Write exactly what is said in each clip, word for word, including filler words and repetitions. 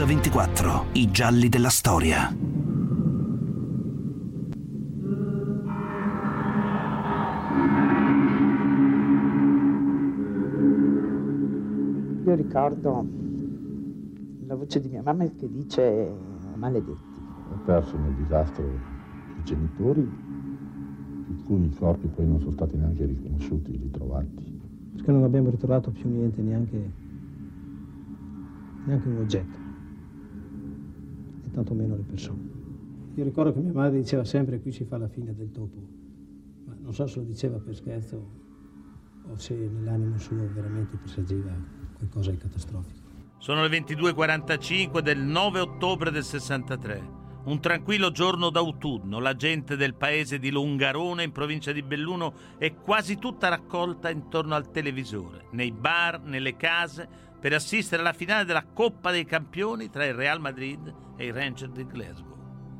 ventiquattro, i gialli della storia. Io ricordo la voce di mia mamma che dice maledetti. Ho perso nel disastro i genitori, i cui corpi poi non sono stati neanche riconosciuti, ritrovati. Perché non abbiamo ritrovato più niente, neanche, neanche un oggetto, e tantomeno le persone. Io ricordo che mia madre diceva sempre: qui si fa la fine del topo, ma non so se lo diceva per scherzo o se nell'animo suo veramente presagiva qualcosa di catastrofico. Sono le ventidue e quarantacinque del nove ottobre del sessantatré. Un tranquillo giorno d'autunno. La gente del paese di Longarone, in provincia di Belluno, è quasi tutta raccolta intorno al televisore, nei bar, nelle case, per assistere alla finale della Coppa dei Campioni tra il Real Madrid e i Rangers di Glasgow.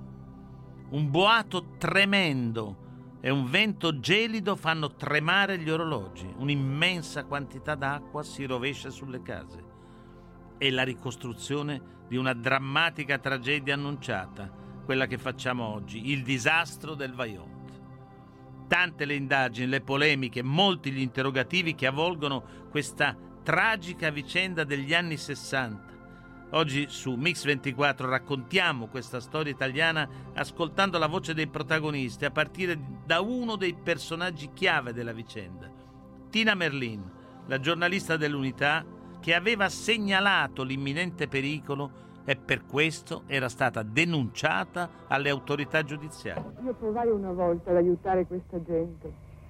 Un boato tremendo e un vento gelido fanno tremare gli orologi. Un'immensa quantità d'acqua si rovescia sulle case. È la ricostruzione di una drammatica tragedia annunciata, quella che facciamo oggi, il disastro del Vajont. Tante le indagini, le polemiche, molti gli interrogativi che avvolgono questa tragica vicenda degli anni sessanta. Oggi su Mix ventiquattro raccontiamo questa storia italiana ascoltando la voce dei protagonisti, a partire da uno dei personaggi chiave della vicenda, Tina Merlin, la giornalista dell'Unità, che aveva segnalato l'imminente pericolo e per questo era stata denunciata alle autorità giudiziarie. Io provai una volta ad aiutare questa gente,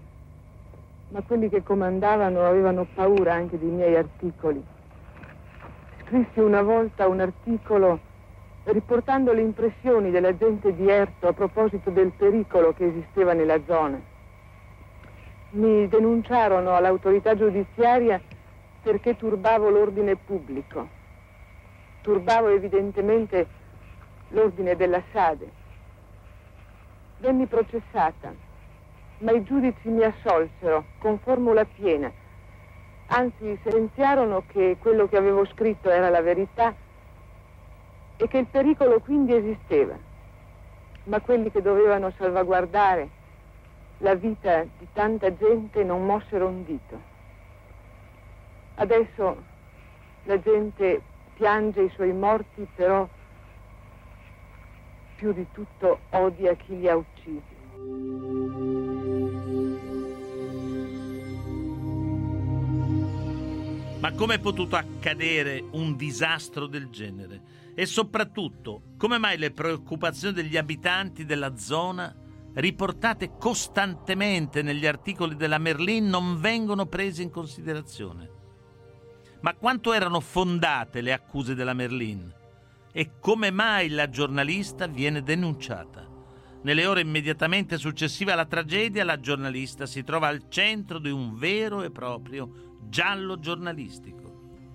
ma quelli che comandavano avevano paura anche dei miei articoli. Scrissi una volta un articolo riportando le impressioni della gente di Erto a proposito del pericolo che esisteva nella zona. Mi denunciarono all'autorità giudiziaria perché turbavo l'ordine pubblico. Turbavo evidentemente l'ordine della Sade. Venni processata, ma i giudici mi assolsero con formula piena. Anzi, sentenziarono che quello che avevo scritto era la verità e che il pericolo quindi esisteva. Ma quelli che dovevano salvaguardare la vita di tanta gente non mossero un dito. Adesso la gente piange i suoi morti, però più di tutto odia chi li ha uccisi. Ma come è potuto accadere un disastro del genere? E soprattutto, come mai le preoccupazioni degli abitanti della zona, riportate costantemente negli articoli della Merlin, non vengono prese in considerazione? Ma quanto erano fondate le accuse della Merlin? E come mai la giornalista viene denunciata? Nelle ore immediatamente successive alla tragedia, la giornalista si trova al centro di un vero e proprio giallo giornalistico.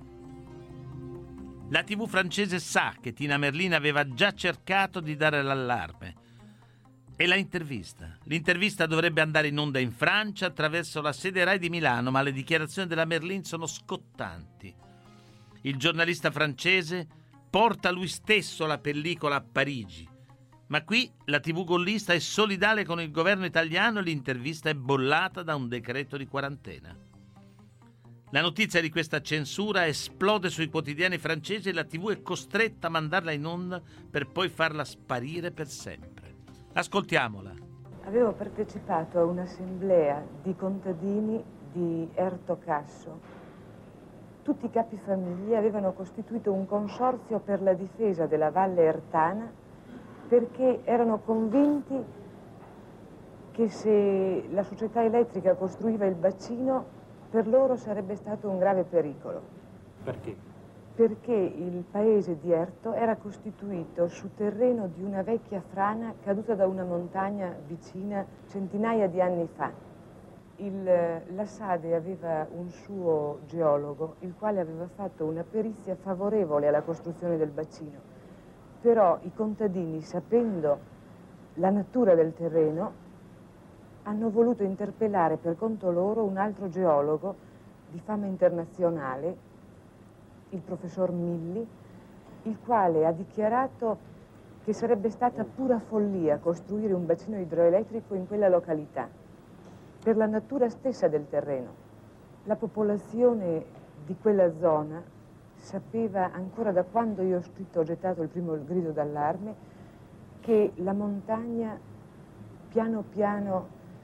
La tivù francese sa che Tina Merlin aveva già cercato di dare l'allarme. E la intervista. L'intervista dovrebbe andare in onda in Francia attraverso la sede Rai di Milano, ma le dichiarazioni della Merlin sono scottanti. Il giornalista francese porta lui stesso la pellicola a Parigi, ma qui la tivù gollista è solidale con il governo italiano e l'intervista è bollata da un decreto di quarantena. La notizia di questa censura esplode sui quotidiani francesi e la tivù è costretta a mandarla in onda per poi farla sparire per sempre. Ascoltiamola. Avevo partecipato a un'assemblea di contadini di Erto Casso. Tutti i capifamiglie avevano costituito un consorzio per la difesa della Valle Ertana perché erano convinti che se la società elettrica costruiva il bacino, per loro sarebbe stato un grave pericolo. Perché? Perché il paese di Erto era costituito su terreno di una vecchia frana caduta da una montagna vicina centinaia di anni fa. Il, la Sade aveva un suo geologo, il quale aveva fatto una perizia favorevole alla costruzione del bacino. Però i contadini, sapendo la natura del terreno, hanno voluto interpellare per conto loro un altro geologo di fama internazionale, il professor Milli, il quale ha dichiarato che sarebbe stata pura follia costruire un bacino idroelettrico in quella località, per la natura stessa del terreno. La popolazione di quella zona sapeva, ancora da quando io ho scritto, ho gettato il primo grido d'allarme, che la montagna piano piano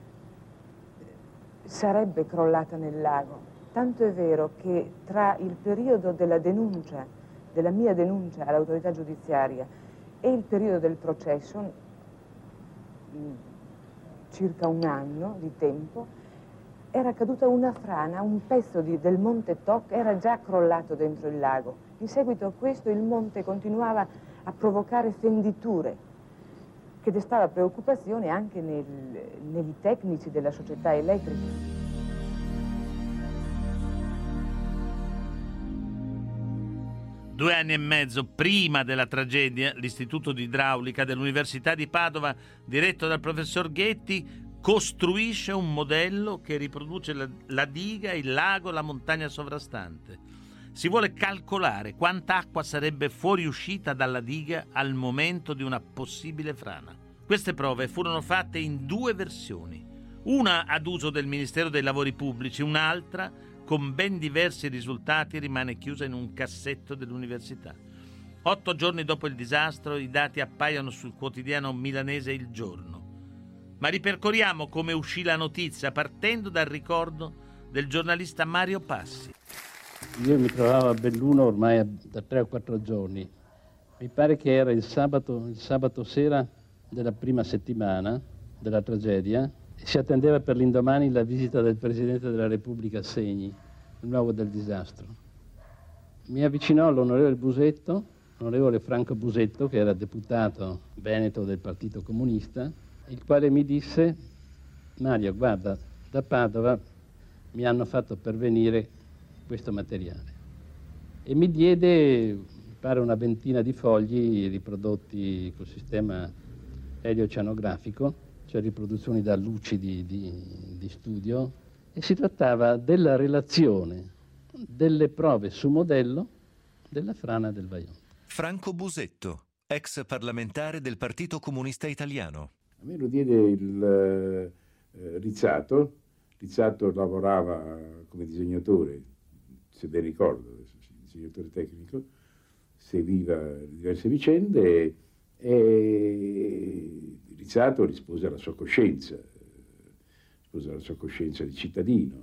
sarebbe crollata nel lago. Tanto è vero che tra il periodo della denuncia, della mia denuncia all'autorità giudiziaria e il periodo del processo, circa un anno di tempo, era caduta una frana, un pezzo di, del monte Toc era già crollato dentro il lago. In seguito a questo il monte continuava a provocare fenditure, che destava preoccupazione anche nel, negli tecnici della società elettrica. Due anni e mezzo prima della tragedia, l'Istituto di Idraulica dell'Università di Padova, diretto dal professor Ghetti, costruisce un modello che riproduce la, la diga, il lago, la montagna sovrastante. Si vuole calcolare quanta acqua sarebbe fuoriuscita dalla diga al momento di una possibile frana. Queste prove furono fatte in due versioni, una ad uso del Ministero dei Lavori Pubblici, un'altra con ben diversi risultati rimane chiusa in un cassetto dell'università. Otto giorni dopo il disastro i dati appaiono sul quotidiano milanese Il Giorno. Ma ripercorriamo come uscì la notizia partendo dal ricordo del giornalista Mario Passi. Io mi trovavo a Belluno ormai da tre o quattro giorni. Mi pare che era il sabato, il sabato sera della prima settimana della tragedia. Si attendeva per l'indomani la visita del Presidente della Repubblica Segni, il nuovo del disastro. Mi avvicinò l'onorevole Busetto, l'onorevole Franco Busetto, che era deputato veneto del Partito Comunista, il quale mi disse: Mario, guarda, da Padova mi hanno fatto pervenire questo materiale. E mi diede, mi pare, una ventina di fogli riprodotti col sistema elioceanografico, cioè riproduzioni da luci di, di, di studio, e si trattava della relazione delle prove su modello della frana del Vajont. Franco Busetto, ex parlamentare del Partito Comunista Italiano. A me lo diede il eh, Rizzato. Rizzato lavorava come disegnatore, se ben ricordo, disegnatore tecnico, seguiva diverse vicende e Rizzato rispose alla sua coscienza, rispose alla sua coscienza di cittadino,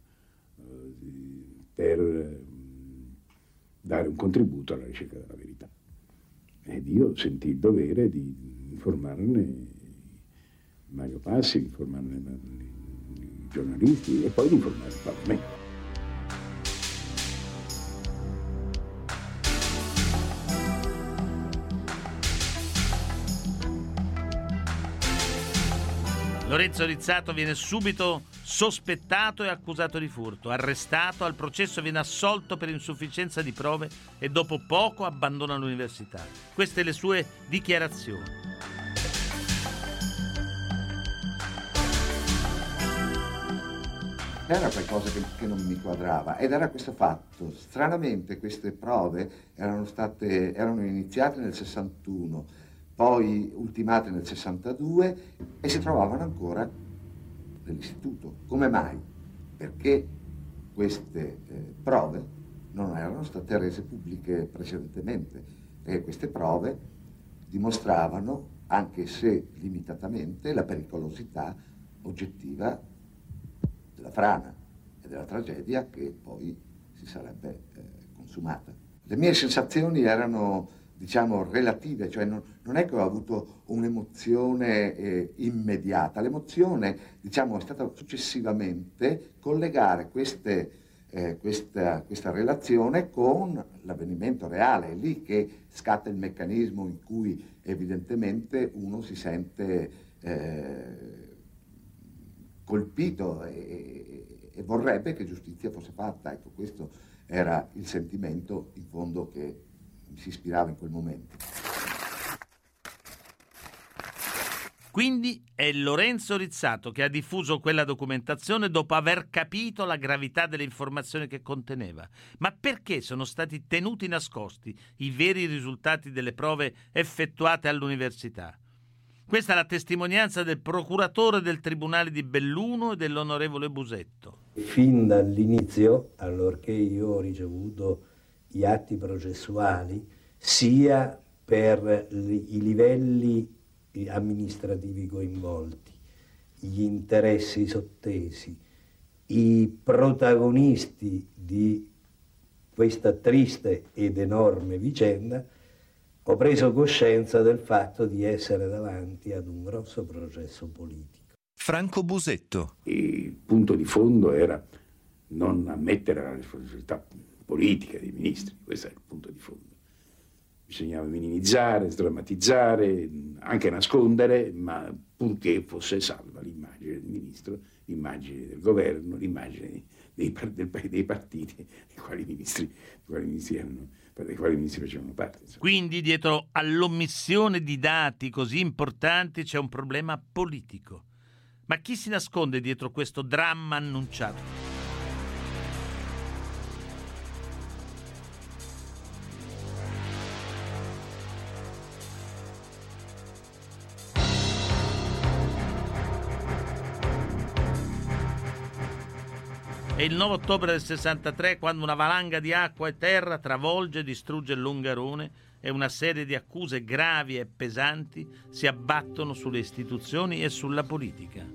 per dare un contributo alla ricerca della verità. Ed io sentii il dovere di informarne Mario Passi, di informarne i giornalisti e poi di informare il Parlamento. Lorenzo Rizzato viene subito sospettato e accusato di furto, arrestato, al processo viene assolto per insufficienza di prove e dopo poco abbandona l'università. Queste le sue dichiarazioni. Era qualcosa che, che non mi quadrava ed era questo fatto. Stranamente queste prove erano state, erano iniziate nel sessantuno, poi ultimate nel sessantadue e si trovavano ancora nell'istituto. Come mai? Perché queste eh, prove non erano state rese pubbliche precedentemente e queste prove dimostravano, anche se limitatamente, la pericolosità oggettiva della frana e della tragedia che poi si sarebbe eh, consumata. Le mie sensazioni erano, diciamo, relative, cioè non, non è che ho avuto un'emozione eh, immediata. L'emozione, diciamo, è stata successivamente collegare queste, eh, questa, questa relazione con l'avvenimento reale. È lì che scatta il meccanismo in cui evidentemente uno si sente eh, colpito e, e vorrebbe che giustizia fosse fatta. Ecco, questo era il sentimento in fondo che mi si ispirava in quel momento. Quindi è Lorenzo Rizzato che ha diffuso quella documentazione dopo aver capito la gravità delle informazioni che conteneva. Ma perché sono stati tenuti nascosti i veri risultati delle prove effettuate all'università? Questa è la testimonianza del procuratore del Tribunale di Belluno e dell'onorevole Busetto. Fin dall'inizio, allorché io ho ricevuto gli atti processuali, sia per i livelli amministrativi coinvolti, gli interessi sottesi, i protagonisti di questa triste ed enorme vicenda, ho preso coscienza del fatto di essere davanti ad un grosso processo politico. Franco Busetto. Il punto di fondo era non ammettere la responsabilità politica dei ministri, questo è il punto di fondo. Bisognava minimizzare, sdrammatizzare, anche nascondere, ma purché fosse salva l'immagine del ministro, l'immagine del governo, l'immagine dei, dei, dei partiti dei quali ministri, dei quali ministri, erano, dei quali ministri facevano parte. Insomma. Quindi dietro all'omissione di dati così importanti c'è un problema politico. Ma chi si nasconde dietro questo dramma annunciato? È il nove ottobre del sessantatré quando una valanga di acqua e terra travolge e distrugge il Longarone e una serie di accuse gravi e pesanti si abbattono sulle istituzioni e sulla politica.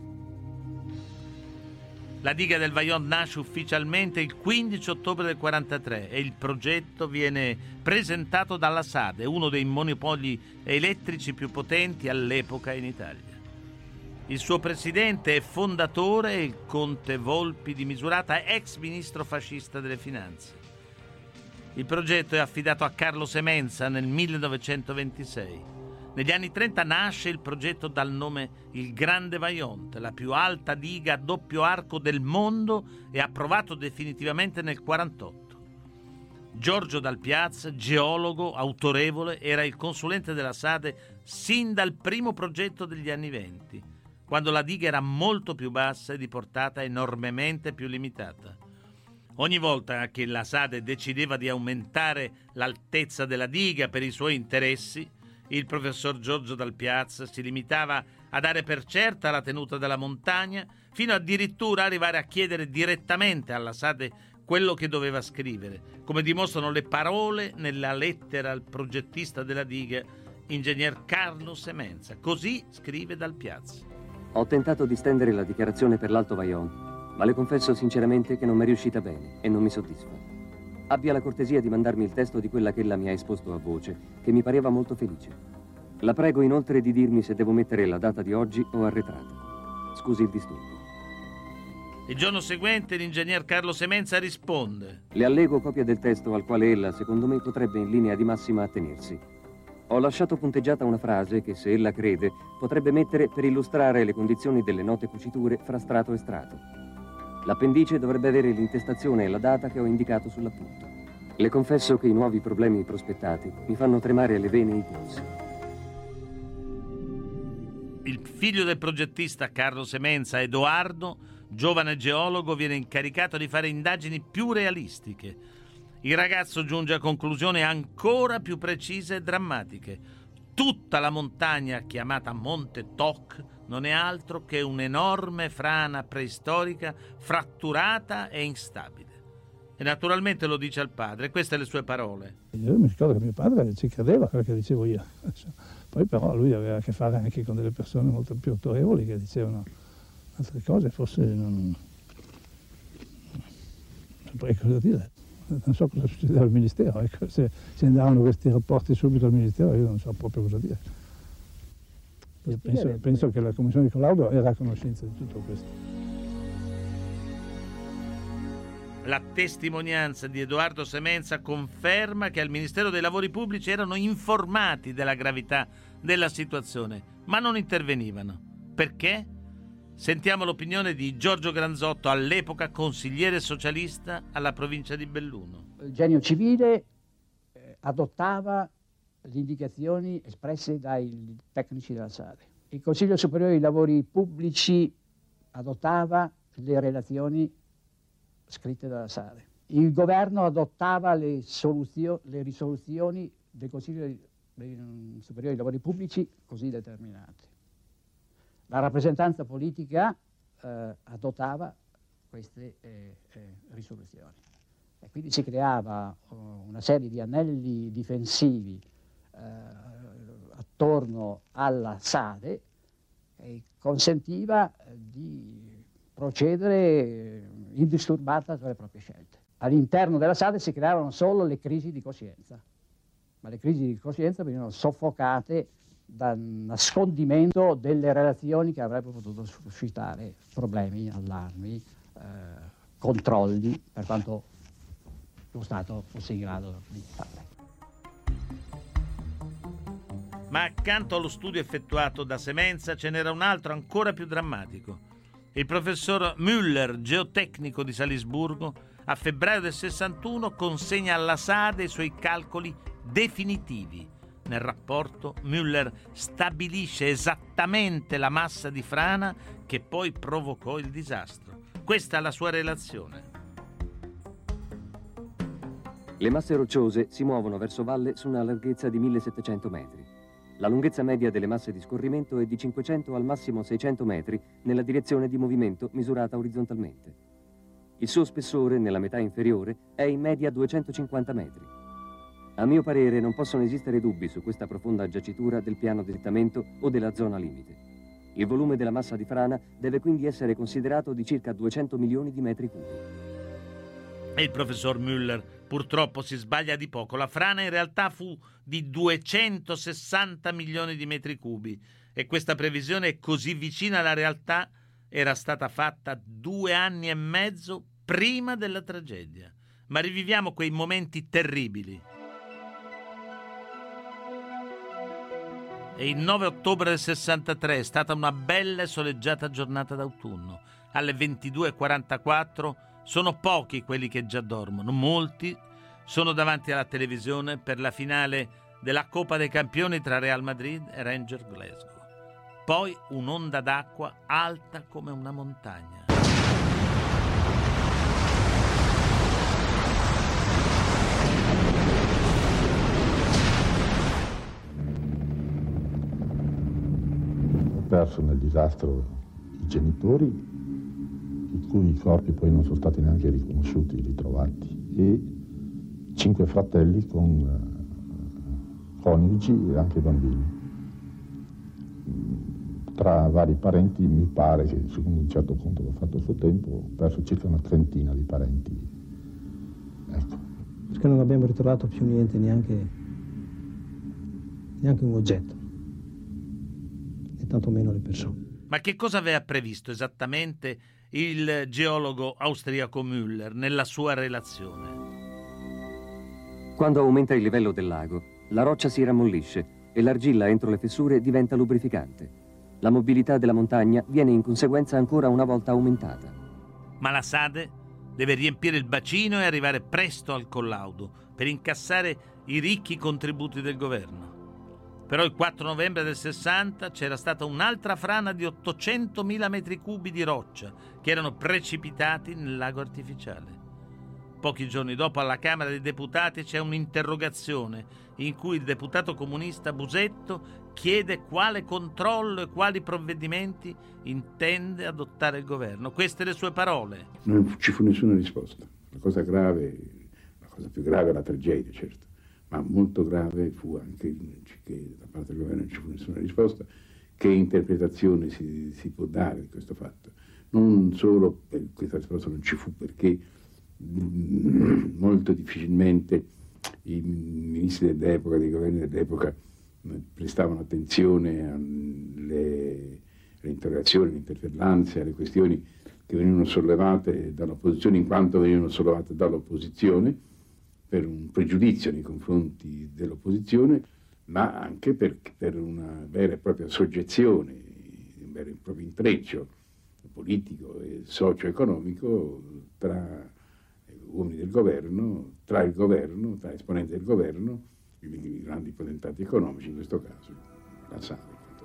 La diga del Vajont nasce ufficialmente il quindici ottobre del quarantatré e il progetto viene presentato dalla SADE, uno dei monopoli elettrici più potenti all'epoca in Italia. Il suo presidente e fondatore è il conte Volpi di Misurata, ex ministro fascista delle finanze. Il progetto è affidato a Carlo Semenza nel millenovecentoventisei. Negli anni trenta nasce il progetto dal nome Il Grande Vajont, la più alta diga a doppio arco del mondo, e approvato definitivamente nel quarantotto. Giorgio Dal Piaz, geologo autorevole, era il consulente della SADE sin dal primo progetto degli anni venti, quando la diga era molto più bassa e di portata enormemente più limitata. Ogni volta che la SADE decideva di aumentare l'altezza della diga per i suoi interessi, il professor Giorgio Dal Piaz si limitava a dare per certa la tenuta della montagna, fino addirittura arrivare a chiedere direttamente alla SADE quello che doveva scrivere, come dimostrano le parole nella lettera al progettista della diga, ingegner Carlo Semenza. Così scrive Dal Piaz. Ho tentato di stendere la dichiarazione per l'Alto Vajont, ma le confesso sinceramente che non mi è riuscita bene e non mi soddisfa. Abbia la cortesia di mandarmi il testo di quella che ella mi ha esposto a voce, che mi pareva molto felice. La prego inoltre di dirmi se devo mettere la data di oggi o arretrata. Scusi il disturbo. Il giorno seguente l'ingegner Carlo Semenza risponde: le allego copia del testo al quale ella, secondo me, potrebbe in linea di massima attenersi. Ho lasciato punteggiata una frase che, se ella crede, potrebbe mettere per illustrare le condizioni delle note cuciture fra strato e strato. L'appendice dovrebbe avere l'intestazione e la data che ho indicato sull'appunto. Le confesso che i nuovi problemi prospettati mi fanno tremare le vene e i polsi. Il figlio del progettista Carlo Semenza, Edoardo, giovane geologo, viene incaricato di fare indagini più realistiche. Il ragazzo giunge a conclusioni ancora più precise e drammatiche. Tutta la montagna, chiamata Monte Toc, non è altro che un'enorme frana preistorica fratturata e instabile. E naturalmente lo dice al padre, queste le sue parole. Io mi ricordo che mio padre ci credeva a quello che dicevo io. Poi però lui aveva a che fare anche con delle persone molto più autorevoli che dicevano altre cose, forse non, non saprei cosa dire. Non so cosa succedeva al Ministero, ecco, se, se andavano questi rapporti subito al Ministero io non so proprio cosa dire. Penso, penso che la Commissione di collaudo era a conoscenza di tutto questo. La testimonianza di Edoardo Semenza conferma che al Ministero dei Lavori Pubblici erano informati della gravità della situazione, ma non intervenivano. Perché? Sentiamo l'opinione di Giorgio Granzotto, all'epoca consigliere socialista alla provincia di Belluno. Il genio civile eh, adottava le indicazioni espresse dai tecnici della SADE Il Consiglio Superiore dei Lavori Pubblici adottava le relazioni scritte dalla SADE. Il governo adottava le, soluzio- le risoluzioni del Consiglio Superiore dei Lavori Pubblici così determinate. La rappresentanza politica eh, adottava queste eh, eh, risoluzioni. E quindi si creava uh, una serie di anelli difensivi eh, attorno alla SADE e consentiva di procedere indisturbata tra le proprie scelte. All'interno della SADE si creavano solo le crisi di coscienza, ma le crisi di coscienza venivano soffocate dal nascondimento delle relazioni che avrebbero potuto suscitare problemi, allarmi, eh, controlli, per quanto lo Stato fosse in grado di fare. Ma accanto allo studio effettuato da Semenza ce n'era un altro ancora più drammatico. Il professor Müller, geotecnico di Salisburgo, a febbraio del sessantuno consegna alla SADE i suoi calcoli definitivi. Nel rapporto Müller stabilisce esattamente la massa di frana che poi provocò il disastro. Questa è la sua relazione. Le masse rocciose si muovono verso valle su una larghezza di millesettecento metri. La lunghezza media delle masse di scorrimento è di cinquecento al massimo seicento metri nella direzione di movimento misurata orizzontalmente. Il suo spessore nella metà inferiore è in media duecentocinquanta metri. A mio parere non possono esistere dubbi su questa profonda giacitura del piano di slittamento o della zona limite. Il volume della massa di frana deve quindi essere considerato di circa duecento milioni di metri cubi. E il professor Müller purtroppo si sbaglia di poco. La frana in realtà fu di duecentosessanta milioni di metri cubi e questa previsione è così vicina alla realtà era stata fatta due anni e mezzo prima della tragedia. Ma riviviamo quei momenti terribili. E il nove ottobre del sessantatré è stata una bella e soleggiata giornata d'autunno. Alle ventidue e quarantaquattro sono pochi quelli che già dormono, molti sono davanti alla televisione per la finale della Coppa dei Campioni tra Real Madrid e Rangers Glasgow. Poi un'onda d'acqua alta come una montagna. Ho perso nel disastro i genitori, i cui corpi poi non sono stati neanche riconosciuti, ritrovati, e cinque fratelli con coniugi e anche bambini. Tra vari parenti mi pare che, secondo un certo conto che ho fatto a suo tempo, ho perso circa una trentina di parenti. Ecco. Perché non abbiamo ritrovato più niente, neanche, neanche un oggetto, e tanto meno le persone. Ma che cosa aveva previsto esattamente il geologo austriaco Müller nella sua relazione? Quando aumenta il livello del lago, la roccia si rammollisce e l'argilla entro le fessure diventa lubrificante. La mobilità della montagna viene in conseguenza ancora una volta aumentata. Ma la SADE deve riempire il bacino e arrivare presto al collaudo per incassare i ricchi contributi del governo. Però il quattro novembre del sessanta c'era stata un'altra frana di ottocentomila metri cubi di roccia che erano precipitati nel lago artificiale. Pochi giorni dopo alla Camera dei Deputati c'è un'interrogazione in cui il deputato comunista Busetto chiede quale controllo e quali provvedimenti intende adottare il governo. Queste le sue parole. Non ci fu nessuna risposta. La cosa grave, la cosa più grave è la tragedia, certo, ma molto grave fu anche che da parte del governo non ci fu nessuna risposta. Che interpretazione si, si può dare di questo fatto? Non solo per questa risposta non ci fu perché molto difficilmente i ministri dell'epoca, dei governi dell'epoca prestavano attenzione alle, alle interrogazioni, alle interpellanze, alle questioni che venivano sollevate dall'opposizione, in quanto venivano sollevate dall'opposizione per un pregiudizio nei confronti dell'opposizione, ma anche per, per una vera e propria soggezione, un vero e proprio intreccio politico e socio-economico tra uomini del governo, tra il governo, tra esponenti del governo, i grandi potentati economici, in questo caso la SADE.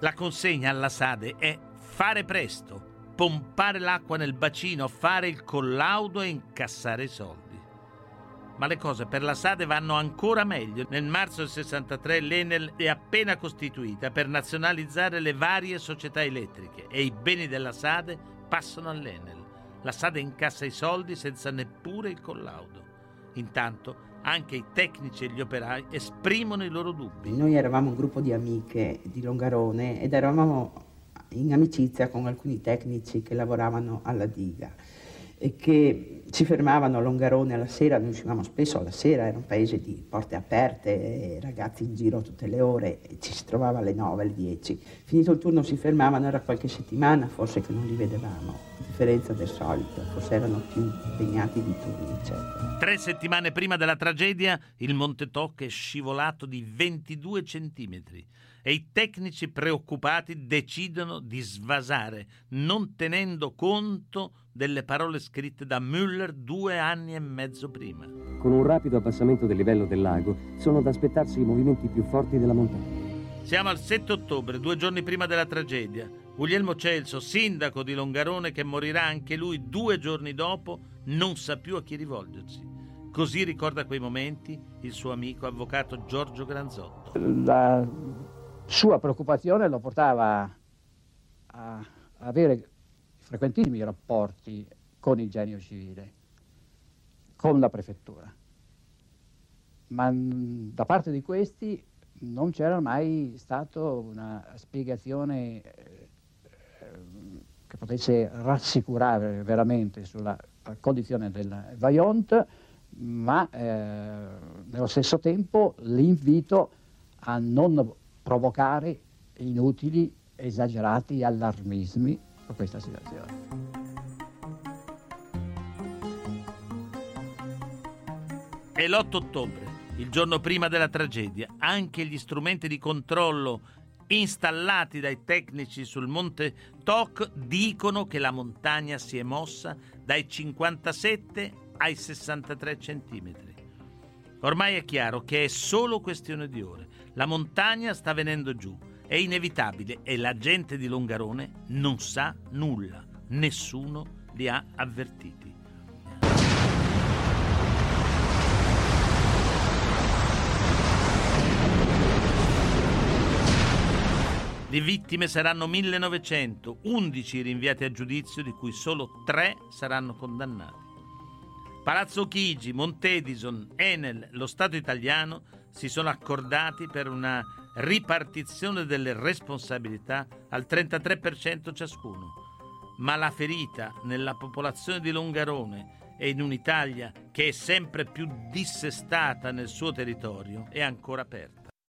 La consegna alla SADE è fare presto, pompare l'acqua nel bacino, fare il collaudo e incassare i soldi. Ma le cose per la SADE vanno ancora meglio. Nel marzo del sessantatré l'Enel è appena costituita per nazionalizzare le varie società elettriche e i beni della SADE passano all'Enel. La SADE incassa i soldi senza neppure il collaudo. Intanto anche i tecnici e gli operai esprimono i loro dubbi. Noi eravamo un gruppo di amiche di Longarone ed eravamo in amicizia con alcuni tecnici che lavoravano alla diga e che ci fermavano a Longarone alla sera. Noi uscivamo spesso alla sera, era un paese di porte aperte, ragazzi in giro tutte le ore, e ci si trovava alle nove, alle dieci. Finito il turno si fermavano, era qualche settimana forse che non li vedevamo, a differenza del solito, forse erano più impegnati di turni, eccetera. Tre settimane prima della tragedia il Monte Toc è scivolato di ventidue centimetri e i tecnici preoccupati decidono di svasare, non tenendo conto delle parole scritte da Müller due anni e mezzo prima. Con un rapido abbassamento del livello del lago sono da aspettarsi i movimenti più forti della montagna. Siamo al sette ottobre, due giorni prima della tragedia. Guglielmo Celso, sindaco di Longarone, che morirà anche lui due giorni dopo, non sa più a chi rivolgersi. Così ricorda quei momenti il suo amico avvocato Giorgio Granzotto. La sua preoccupazione lo portava a avere frequentissimi rapporti con il genio civile, con la prefettura, ma da parte di questi non c'era mai stata una spiegazione eh, che potesse rassicurare veramente sulla condizione del Vajont, ma eh, nello stesso tempo l'invito a non provocare inutili, esagerati allarmismi per questa situazione. È l'otto ottobre, il giorno prima della tragedia. Anche gli strumenti di controllo installati dai tecnici sul Monte Toc dicono che la montagna si è mossa dai cinquantasette ai sessantatré centimetri. Ormai è chiaro che è solo questione di ore. La montagna sta venendo giù, è inevitabile e la gente di Longarone non sa nulla. Nessuno li ha avvertiti. Le vittime saranno millenovecento, undici rinviati a giudizio, di cui solo tre saranno condannati. Palazzo Chigi, Montedison, Enel, lo Stato italiano si sono accordati per una ripartizione delle responsabilità al trentatré per cento ciascuno. Ma la ferita nella popolazione di Longarone e in un'Italia che è sempre più dissestata nel suo territorio è ancora aperta.